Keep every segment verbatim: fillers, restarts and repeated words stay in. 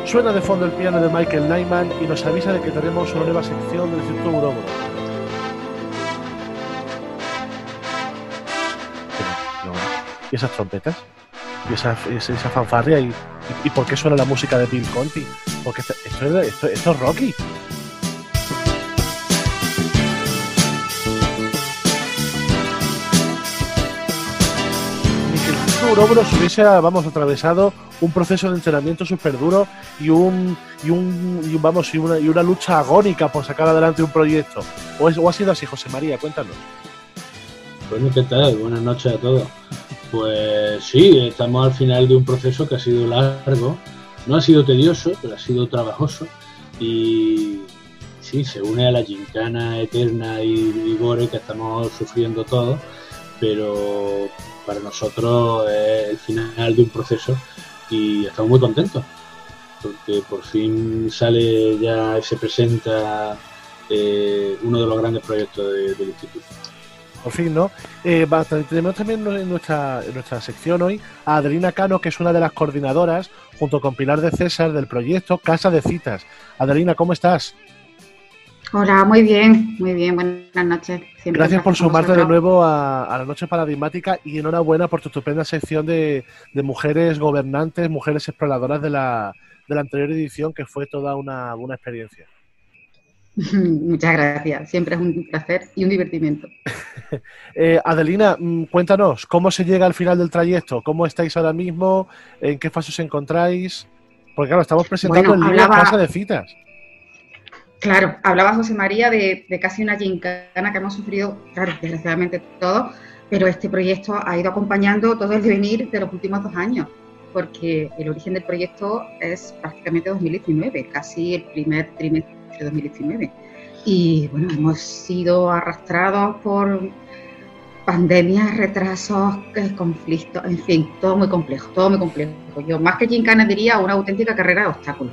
Suena de fondo el piano de Michael Nyman y nos avisa de que tenemos una nueva sección del Circo Uróboros. ¿Y esas trompetas? ¿Y esa, esa, esa fanfarria? ¿Y, y, ¿Y por qué suena la música de Bill Conti? Porque esto, esto, esto, esto es Rocky. Uróboros hubiese, vamos, atravesado un proceso de entrenamiento súper duro y un, y un, y un vamos, y una, y una lucha agónica por sacar adelante un proyecto. ¿O, es, o ha sido así, José María? Cuéntanos. Bueno, ¿qué tal? Buenas noches a todos. Pues sí, estamos al final de un proceso que ha sido largo, no ha sido tedioso, pero ha sido trabajoso y sí, se une a la gincana eterna y, y gore que estamos sufriendo todos, pero para nosotros es el final de un proceso y estamos muy contentos porque por fin sale ya, se presenta eh, uno de los grandes proyectos de, del instituto. Por fin, ¿no? Eh, va, tenemos también en nuestra, en nuestra sección hoy a Adelina Cano, que es una de las coordinadoras, junto con Pilar de César, del proyecto Casa de Citas. Adelina, ¿cómo estás? Hola, muy bien, muy bien, buenas noches. Siempre gracias por sumarte de nuevo a, a la Noche Paradigmática y enhorabuena por tu estupenda sección de, de mujeres gobernantes, mujeres exploradoras de la, de la anterior edición, que fue toda una, una experiencia. Muchas gracias, siempre es un placer y un divertimiento. eh, Adelina, cuéntanos, ¿cómo se llega al final del trayecto? ¿Cómo estáis ahora mismo? ¿En qué fase os encontráis? Porque claro, estamos presentando bueno, el libro hablaba... Casa de Citas. Claro, hablaba José María de, de casi una gincana que hemos sufrido, claro, desgraciadamente todos, pero este proyecto ha ido acompañando todo el devenir de los últimos dos años, porque el origen del proyecto es prácticamente dos mil diecinueve, casi el primer trimestre de dos mil diecinueve. Y bueno, hemos sido arrastrados por pandemias, retrasos, conflictos, en fin, todo muy complejo, todo muy complejo. Yo más que gincana diría una auténtica carrera de obstáculos.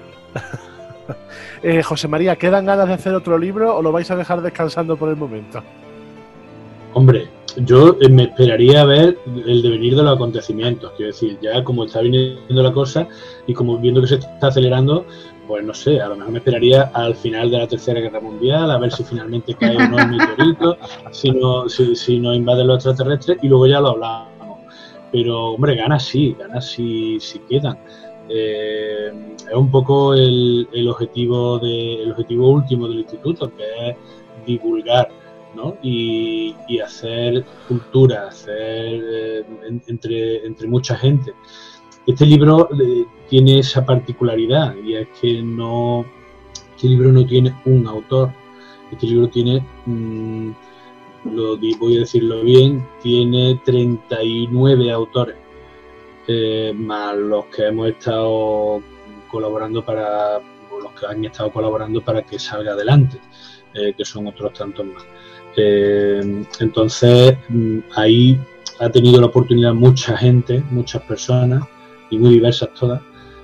Eh, José María, ¿quedan ganas de hacer otro libro o lo vais a dejar descansando por el momento? Hombre, yo eh, me esperaría a ver el devenir de los acontecimientos, quiero decir, ya como está viniendo la cosa y como viendo que se está acelerando, pues no sé, a lo mejor me esperaría al final de la Tercera Guerra Mundial, a ver si finalmente cae o no el meteorito, si no, si, si no invaden los extraterrestres y luego ya lo hablamos. Pero, hombre, ganas sí, ganas sí, sí quedan. Eh, es un poco el, el objetivo de, el objetivo último del instituto, que es divulgar, ¿no? y, y hacer cultura, hacer eh, en, entre, entre mucha gente. Este libro eh, tiene esa particularidad y es que no, este libro no tiene un autor, este libro tiene, mmm, lo voy a decirlo bien, tiene treinta y nueve autores. Eh, más los que hemos estado colaborando para los que han estado colaborando para que salga adelante, eh, que son otros tantos más. Eh, entonces ahí ha tenido la oportunidad mucha gente, muchas personas y muy diversas todas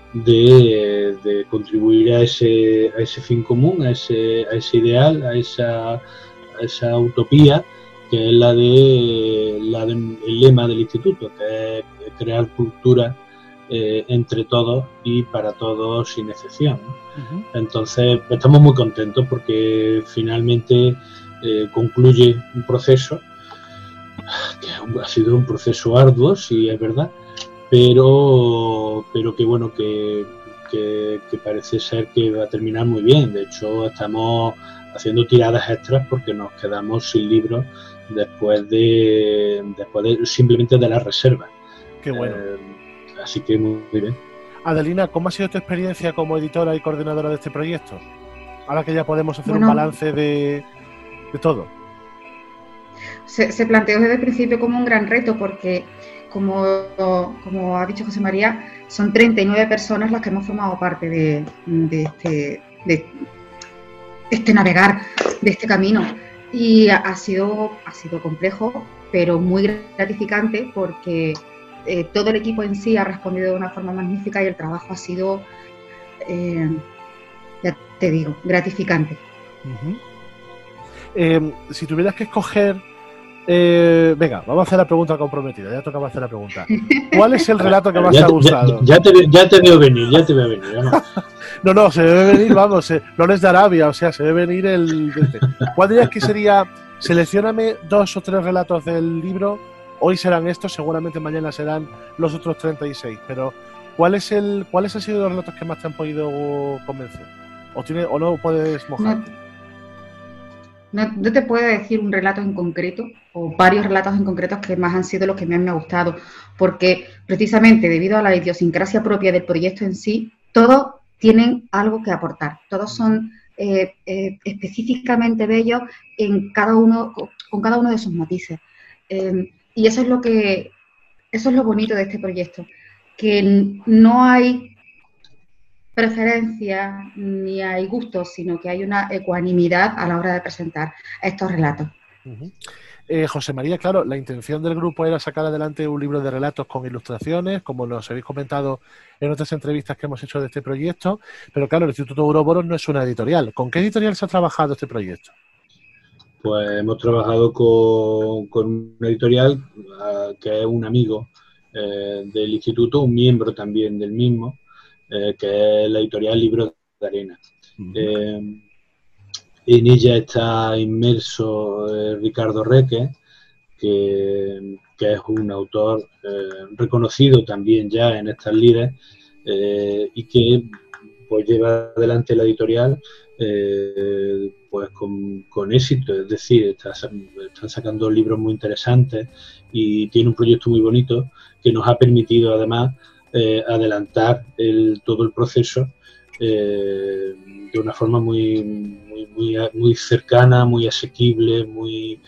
de, de contribuir a ese, a ese fin común, a ese, a ese ideal, a esa, a esa utopía que es la de la del lema del instituto, que es crear cultura eh, entre todos y para todos sin excepción, ¿no? Uh-huh. Entonces estamos muy contentos porque finalmente eh, concluye un proceso que ha sido un proceso arduo, sí es verdad, pero pero que bueno que, que, que parece ser que va a terminar muy bien. De hecho estamos haciendo tiradas extras porque nos quedamos sin libros después de después de simplemente de la reserva. Qué bueno. Eh, así que muy, muy bien. Adelina, ¿cómo ha sido tu experiencia como editora y coordinadora de este proyecto? Ahora que ya podemos hacer bueno, un balance de, de todo. Se, se planteó desde el principio como un gran reto porque, como, como ha dicho José María, son treinta y nueve personas las que hemos formado parte de, de, este, de este navegar, de este camino. Y ha sido, ha sido complejo, pero muy gratificante porque eh, todo el equipo en sí ha respondido de una forma magnífica y el trabajo ha sido, eh, ya te digo, gratificante. Uh-huh. Eh, si tuvieras que escoger Eh, venga, vamos a hacer la pregunta comprometida. Ya tocaba hacer la pregunta. ¿Cuál es el relato que más ya, te ha gustado? Ya, ya, te, ya te veo venir, ya te veo venir. ¿No? no, no, se debe venir, vamos, se, no es de Arabia, o sea, se debe venir el... ¿Cuál dirías que sería? Seleccióname dos o tres relatos del libro. Hoy serán estos, seguramente mañana serán los otros treinta y seis. Pero, ¿cuál es el, ¿cuáles han sido los relatos que más te han podido convencer? ¿O, tiene, o no puedes mojarte? No. No, no te puedo decir un relato en concreto o varios relatos en concreto que más han sido los que más me han gustado, porque precisamente debido a la idiosincrasia propia del proyecto en sí, todos tienen algo que aportar, todos son eh, eh, específicamente bellos en cada uno, con cada uno de sus matices. Eh, y eso es lo que, eso es lo bonito de este proyecto, que no hay preferencias ni hay gustos, sino que hay una ecuanimidad a la hora de presentar estos relatos. Uh-huh. eh, José María, claro, la intención del grupo era sacar adelante un libro de relatos con ilustraciones, como nos habéis comentado en otras entrevistas que hemos hecho de este proyecto, pero claro, el Instituto Ouroboros no es una editorial. ¿Con qué editorial se ha trabajado este proyecto? Pues hemos trabajado con, con una editorial uh, que es un amigo eh, del instituto, un miembro también del mismo, Eh, que es la editorial Libros de Arena. Uh-huh. Eh, en ella está inmerso eh, Ricardo Reque, que, que es un autor eh, reconocido también ya en estas lides eh, y que pues lleva adelante la editorial eh, pues con, con éxito, es decir, está, están sacando libros muy interesantes y tiene un proyecto muy bonito que nos ha permitido además Eh, adelantar el, todo el proceso eh, de una forma muy, muy, muy, muy cercana, muy asequible, muy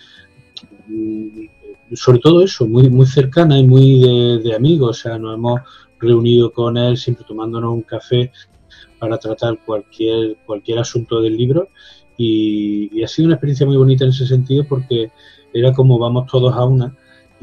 sobre todo eso, muy, muy cercana y muy de, de amigos. O sea, nos hemos reunido con él siempre tomándonos un café para tratar cualquier, cualquier asunto del libro y, y ha sido una experiencia muy bonita en ese sentido porque era como vamos todos a una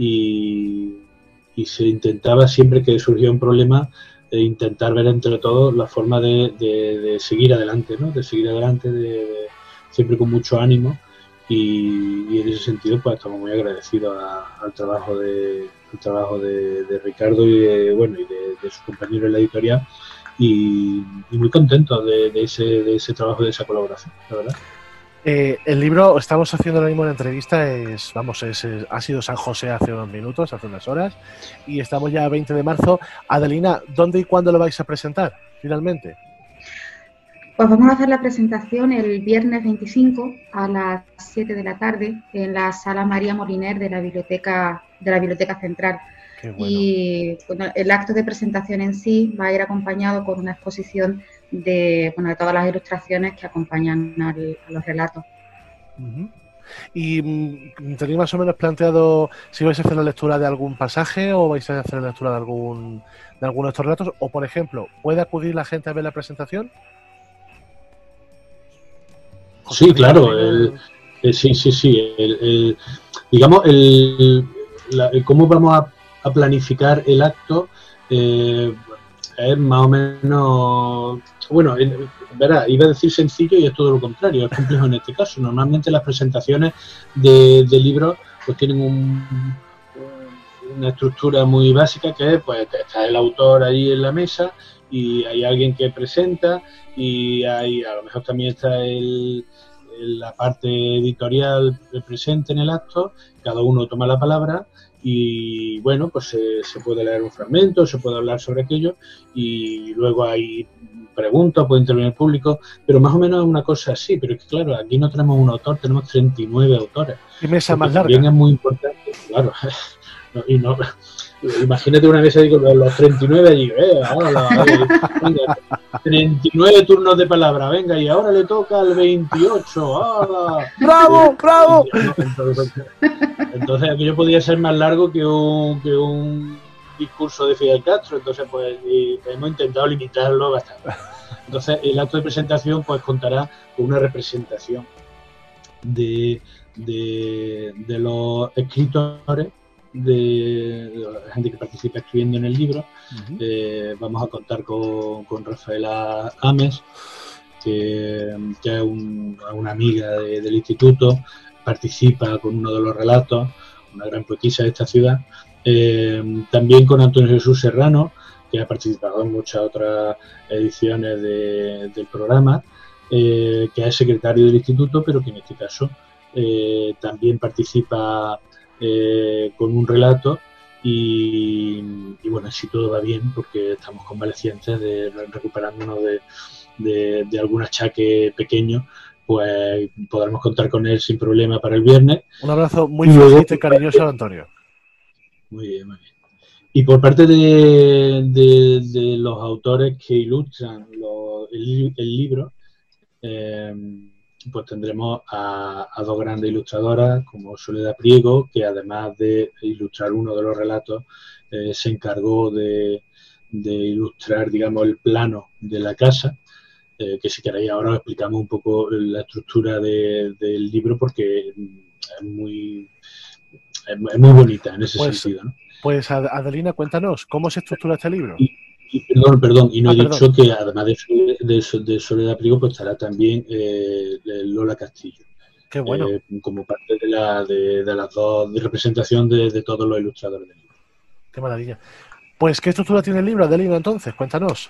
y y se intentaba siempre que surgía un problema eh, intentar ver entre todos la forma de, de, de seguir adelante, ¿no? De seguir adelante de, de, siempre con mucho ánimo y, y en ese sentido pues estamos muy agradecidos a, al trabajo de al trabajo de, de Ricardo y de, bueno y de, de sus compañeros en la editorial y, y muy contentos de, de ese de ese trabajo, de esa colaboración, la verdad. Eh, el libro, estamos haciendo ahora mismo la entrevista, es, vamos, es, es, ha sido San José hace unos minutos, hace unas horas, y estamos ya a veinte de marzo. Adelina, ¿dónde y cuándo lo vais a presentar, finalmente? Pues vamos a hacer la presentación el viernes veinticinco a las siete de la tarde en la Sala María Moliner de la Biblioteca, de la Biblioteca Central. Qué bueno. Y bueno, el acto de presentación en sí va a ir acompañado con una exposición de, bueno, de todas las ilustraciones que acompañan al, a los relatos. Uh-huh. ¿Y tenéis más o menos planteado si vais a hacer la lectura de algún pasaje o vais a hacer la lectura de algún de alguno de estos relatos? O, por ejemplo, ¿puede acudir la gente a ver la presentación? Sí, claro. El, el, sí, sí, sí. El, el, digamos, el, la, el cómo vamos a, a planificar el acto eh, es más o menos... Bueno, verá, iba a decir sencillo y es todo lo contrario, es complejo en este caso. Normalmente las presentaciones de, de libros pues tienen un, una estructura muy básica que es, pues está el autor ahí en la mesa y hay alguien que presenta y hay, a lo mejor también está el, la parte editorial presente en el acto, cada uno toma la palabra y bueno, pues se, se puede leer un fragmento, se puede hablar sobre aquello y luego hay preguntas, puede intervenir el público, pero más o menos es una cosa así, pero es que claro, aquí no tenemos un autor, tenemos treinta y nueve autores. Y mesa más larga. También es muy importante, claro, no, y no, imagínate una mesa digo, los treinta y nueve allí, eh, ahora, venga, treinta y nueve turnos de palabra, venga, y ahora le toca al veintiocho, ¡ah! ¡Bravo, bravo! Entonces, entonces aquello podría ser más largo que un, que un discurso de Fidel Castro, entonces pues hemos intentado limitarlo bastante. Entonces el acto de presentación pues contará con una representación de, de, de los escritores, de, de la gente que participa escribiendo en el libro. Uh-huh. Eh, vamos a contar con, con Rafaela Ames, que, que es un, una amiga de, del instituto, participa con uno de los relatos. una gran poetisa de esta ciudad, eh, también con Antonio Jesús Serrano, que ha participado en muchas otras ediciones de, del programa, eh, que es secretario del instituto, pero que en este caso eh, también participa eh, con un relato. Y, y bueno, si todo va bien, porque estamos convalecientes, de, recuperándonos de, de, de algún achaque pequeño, pues podremos contar con él sin problema para el viernes. Un abrazo muy fuerte y cariñoso a Antonio. Muy bien, muy bien. Y por parte de, de, de los autores que ilustran lo, el, el libro, eh, pues tendremos a, a dos grandes ilustradoras como Soledad Priego, que además de ilustrar uno de los relatos, eh, se encargó de, de ilustrar, digamos, el plano de la casa, eh, que si queréis ahora os explicamos un poco la estructura de, del libro, porque es muy, es muy bonita en ese pues, sentido, ¿no? Pues Adelina, cuéntanos, ¿cómo se estructura este libro? Y, y perdón, perdón, y no ah, he perdón. dicho que además de, de, de Soledad Priego, pues estará también eh, Lola Castillo. Qué bueno. Eh, como parte de, la, de, de las dos, de representación de, de todos los ilustradores del libro. Qué maravilla. Pues, ¿qué estructura tiene el libro, Adelina, entonces? Cuéntanos.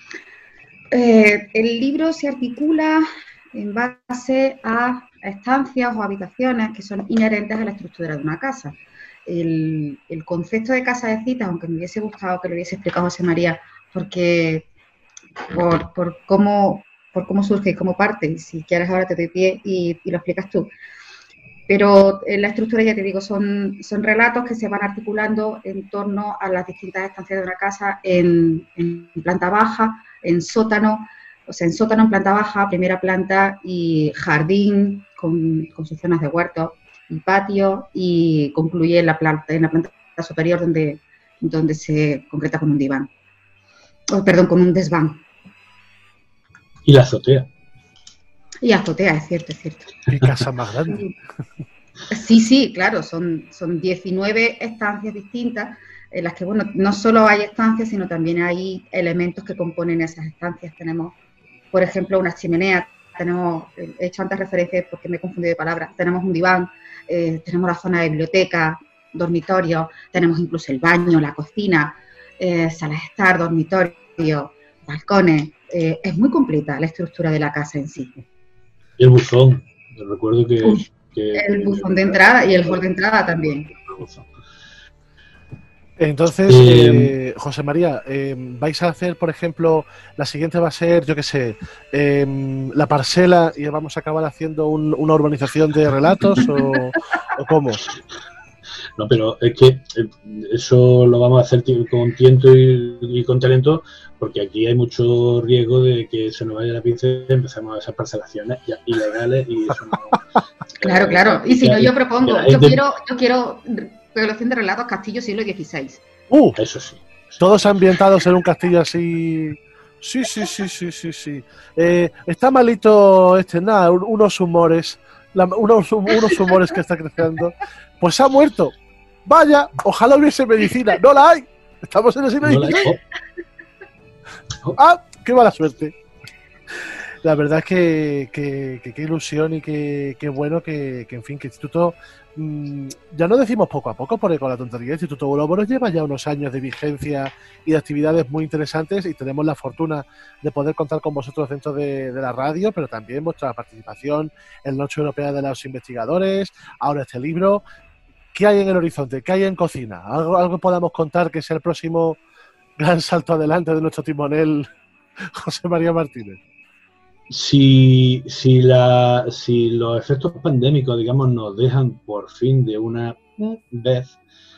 Eh, el libro se articula en base a estancias o habitaciones que son inherentes a la estructura de una casa. El, el concepto de casa de citas, aunque me hubiese gustado que lo hubiese explicado José María, porque por, por, cómo, por cómo surge y cómo parte, si quieres ahora te doy pie y, y lo explicas tú. Pero en la estructura, ya te digo, son, son relatos que se van articulando en torno a las distintas estancias de una casa en, en planta baja, en sótano, o sea, en sótano, en planta baja, primera planta y jardín con, con sus zonas de huerto y patio, y concluye en la planta, en la planta superior donde, donde se concreta con un diván. Oh, perdón, con un desván. Y la azotea. Y azotea, es cierto, es cierto. Qué casa más grande. Sí, sí, claro, son, son diecinueve estancias distintas en las que, bueno, no solo hay estancias, sino también hay elementos que componen esas estancias. Tenemos, por ejemplo, una chimenea, tenemos, he hecho antes referencias porque me he confundido de palabras, tenemos un diván, eh, tenemos la zona de biblioteca, dormitorio, tenemos incluso el baño, la cocina, eh, sala de estar, dormitorio, balcones. Eh, es muy completa la estructura de la casa en sí. Y el buzón, recuerdo que... Uy, que el buzón de entrada y el hall de entrada también. Entonces, eh, eh, José María, eh, ¿vais a hacer, por ejemplo, la siguiente va a ser, yo qué sé, eh, la parcela y vamos a acabar haciendo un, una urbanización de relatos o, o cómo? No, pero es que eso lo vamos a hacer con tiento y, y con talento, porque aquí hay mucho riesgo de que se nos vaya la pinza y empezamos a hacer parcelaciones ilegales y eso no... Claro, claro. Y si no, yo propongo, yo quiero, yo quiero colección de relatos Castillo siglo dieciséis. Uh, eso sí. Todos ambientados en un castillo así. Sí, sí, sí, sí, sí, sí. Eh, está malito este, nada, unos humores, la, unos, unos humores que está creciendo. Pues se ha muerto. Vaya, ojalá hubiese medicina. No la hay. Estamos en el siglo dieciséis. No ah, qué mala suerte. La verdad es que qué que, que ilusión y qué que bueno que, que, en fin, que el Instituto, mmm, ya no decimos poco a poco, porque con la tontería, el Instituto Ouroboros lleva ya unos años de vigencia y de actividades muy interesantes y tenemos la fortuna de poder contar con vosotros dentro de, de la radio, pero también vuestra participación en la Noche Europea de los Investigadores, ahora este libro. ¿Qué hay en el horizonte? ¿Qué hay en cocina? ¿Algo, algo podamos contar que sea el próximo gran salto adelante de nuestro timonel José María Martínez? Si, si, la, si los efectos pandémicos, digamos, nos dejan por fin de una vez,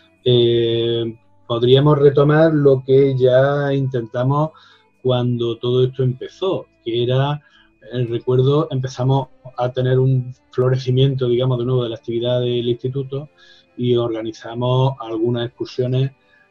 eh, podríamos retomar lo que ya intentamos cuando todo esto empezó, que era, el recuerdo, empezamos a tener un florecimiento, digamos, de nuevo de la actividad del instituto y organizamos algunas excursiones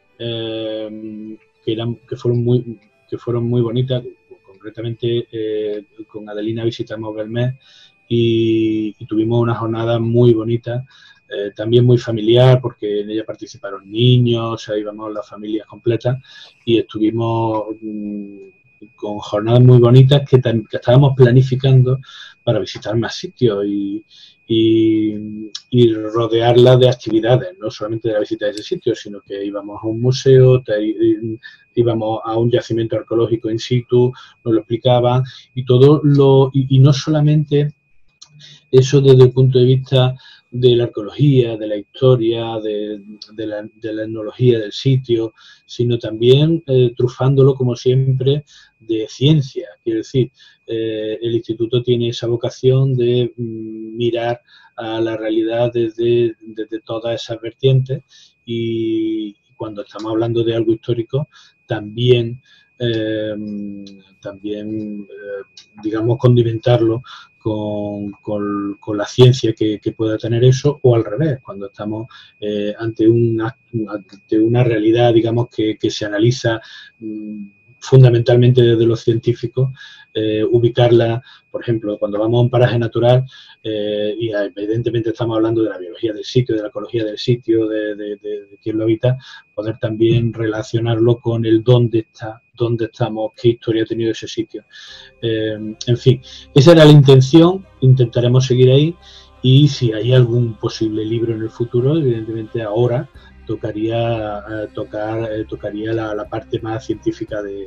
eh, que, eran, que, fueron muy, que fueron muy bonitas. Concretamente, eh, con Adelina visitamos Belmez y, y tuvimos una jornada muy bonita, eh, también muy familiar, porque en ella participaron niños, o sea, íbamos las familias completas y estuvimos mmm, con jornadas muy bonitas que, que estábamos planificando para visitar más sitios y, y, y rodearla de actividades, no solamente de la visita de ese sitio, sino que íbamos a un museo, te, íbamos a un yacimiento arqueológico in situ, nos lo explicaban, y todo lo, y, y no solamente eso desde el punto de vista de la arqueología, de la historia, de, de, la, de la etnología del sitio, sino también eh, trufándolo, como siempre, de ciencia. Quiero decir, eh, el instituto tiene esa vocación de mm, mirar a la realidad desde, desde todas esas vertientes, y cuando estamos hablando de algo histórico, también, eh, también eh, digamos, condimentarlo Con, con, con la ciencia que, que pueda tener eso, o al revés, cuando estamos eh, ante, una, ante una realidad, digamos, que, que se analiza mmm, fundamentalmente desde los científicos, eh, ubicarla, por ejemplo, cuando vamos a un paraje natural, eh, y evidentemente estamos hablando de la biología del sitio, de la ecología del sitio, de, de, de, de quién lo habita, poder también relacionarlo con el dónde está, dónde estamos, qué historia ha tenido ese sitio. Eh, en fin, esa era la intención, intentaremos seguir ahí, y si hay algún posible libro en el futuro, evidentemente ahora tocaría eh, tocar eh, tocaría la, la parte más científica de,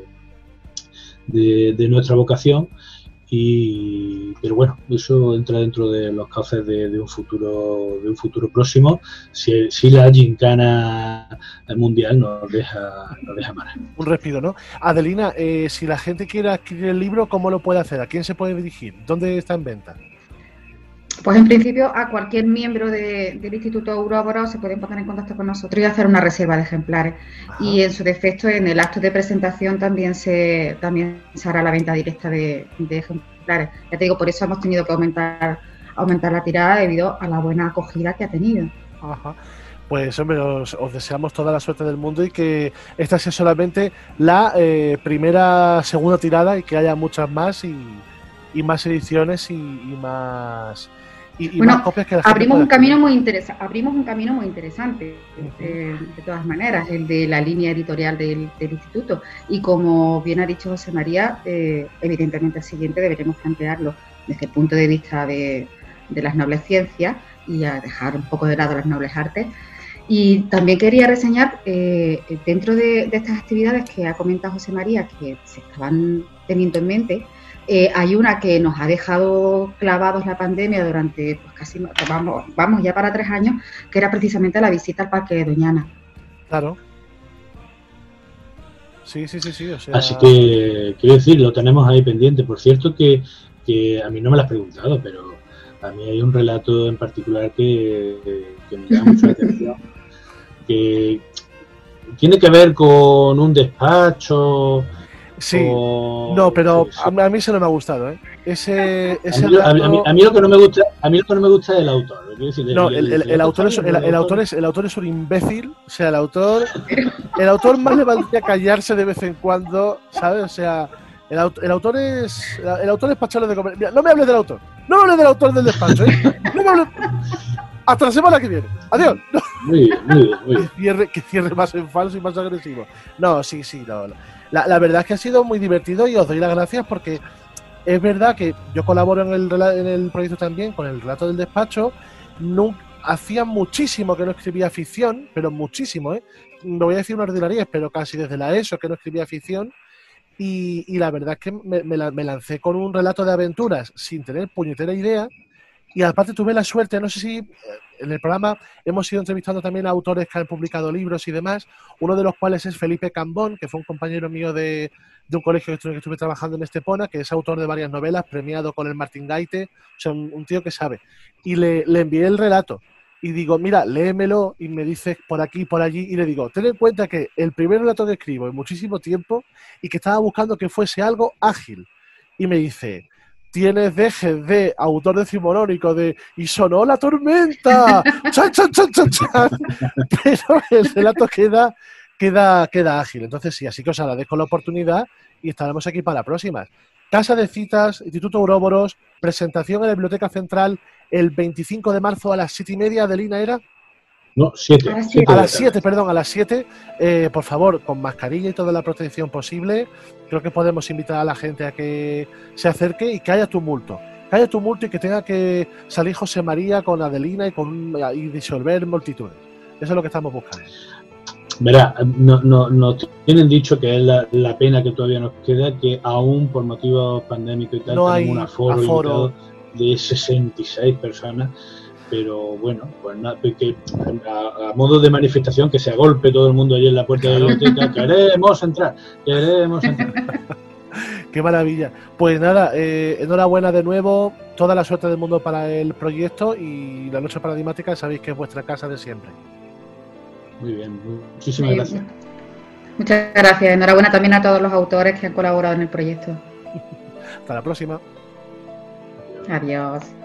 de, de nuestra vocación, y pero bueno, eso entra dentro de los cauces de, de un futuro de un futuro próximo, si, si la gincana mundial nos deja nos deja amar. Un respiro, ¿no? Adelina, eh, si la gente quiere adquirir el libro, ¿cómo lo puede hacer? ¿A quién se puede dirigir? ¿Dónde está en venta? Pues en principio a cualquier miembro de, del Instituto Ouroboros se pueden poner en contacto con nosotros y hacer una reserva de ejemplares. Ajá. Y en su defecto, en el acto de presentación también se también se hará la venta directa de, de ejemplares. Ya te digo, por eso hemos tenido que aumentar aumentar la tirada debido a la buena acogida que ha tenido. Ajá. Pues hombre, os, os deseamos toda la suerte del mundo y que esta sea solamente la eh, primera, segunda tirada, y que haya muchas más y, y más ediciones y, y más... Y, y bueno, más copias que la gente abrimos un pueda camino muy interesante, abrimos un camino muy interesante, uh-huh. eh, de todas maneras, el de la línea editorial del, del instituto. Y como bien ha dicho José María, eh, evidentemente el siguiente deberemos plantearlo desde el punto de vista de, de las nobles ciencias y a dejar un poco de lado las nobles artes. Y también quería reseñar, eh, dentro de, de estas actividades que ha comentado José María, que se estaban teniendo en mente, Eh, hay una que nos ha dejado clavados la pandemia durante, pues casi, vamos, vamos ya para tres años, que era precisamente la visita al Parque de Doñana. Claro. Sí, sí, sí, sí. O sea... Así que, quiero decir, lo tenemos ahí pendiente. Por cierto que, que a mí no me lo has preguntado, pero a mí hay un relato en particular que, que me llama mucho la atención, que tiene que ver con un despacho... Sí, o... no, pero sí, sí. A, a mí eso no me ha gustado, ¿eh? Ese, ese a, mí, a, mí, a mí lo que no me gusta, a mí lo que no me gusta es el autor. Decir, no, el, el, el, el, autor es, el, el autor es, el autor es un imbécil. O sea, el autor, el autor más le valdría callarse de vez en cuando, ¿sabes? O sea, el, el autor es, el autor es para echarle de comer. Mira, no me hables del autor, no me hables del autor del despacho, ¿eh? No me hables. Hasta la semana que viene. Adiós. No. Muy bien, muy bien, muy bien. Que cierre, que cierre más en falso y más agresivo. No, sí, sí, no, no. La, la verdad es que ha sido muy divertido y os doy las gracias porque es verdad que yo colaboro en el, en el proyecto también con el relato del despacho. No, hacía muchísimo que no escribía ficción, pero muchísimo, ¿eh? No voy a decir una ordinaria, pero casi desde la ESO que no escribía ficción. Y, y la verdad es que me, me, me lancé con un relato de aventuras sin tener puñetera idea. Y aparte tuve la suerte, no sé si en el programa hemos ido entrevistando también a autores que han publicado libros y demás, uno de los cuales es Felipe Cambón, que fue un compañero mío de, de un colegio que estuve, que estuve trabajando en Estepona, que es autor de varias novelas, premiado con el Martín Gaite, o sea, un, un tío que sabe. Y le, le envié el relato y digo, mira, léemelo, y me dice por aquí, por allí, y le digo, ten en cuenta que el primer relato que escribo en muchísimo tiempo y que estaba buscando que fuese algo ágil. Y me dice... Tienes dejes de autor decimonónico de y sonó la tormenta, chan, chan, chan, chan, chan. Pero el relato queda, queda, queda ágil. Entonces sí, así que os agradezco la oportunidad y estaremos aquí para la próxima. Casa de citas, Instituto Ouroboros, presentación en la Biblioteca Central el veinticinco de marzo a las siete y media. Adelina, ¿era? No, siete. A las siete siete. A de las la siete, tarde. perdón, a las siete, eh, por favor, con mascarilla y toda la protección posible. Creo que podemos invitar a la gente a que se acerque y que haya tumulto. Que haya tumulto y que tenga que salir José María con Adelina y, con, y disolver multitudes. Eso es lo que estamos buscando. Verá, no, no, nos tienen dicho que es la, la pena que todavía nos queda, que aún por motivos pandémicos y tal, No tenemos hay un aforo, aforo. limitado de sesenta y seis personas. Pero bueno, pues nada, que a, a modo de manifestación, que se agolpe todo el mundo allí en la puerta Claro. de la biblioteca, queremos entrar, queremos entrar. Qué maravilla. Pues nada, eh, enhorabuena de nuevo, toda la suerte del mundo para el proyecto y la Noche Paradigmática, sabéis que es vuestra casa de siempre. Muy bien, muchísimas Sí, gracias. muchas gracias. Enhorabuena también a todos los autores que han colaborado en el proyecto. Hasta la próxima. Adiós.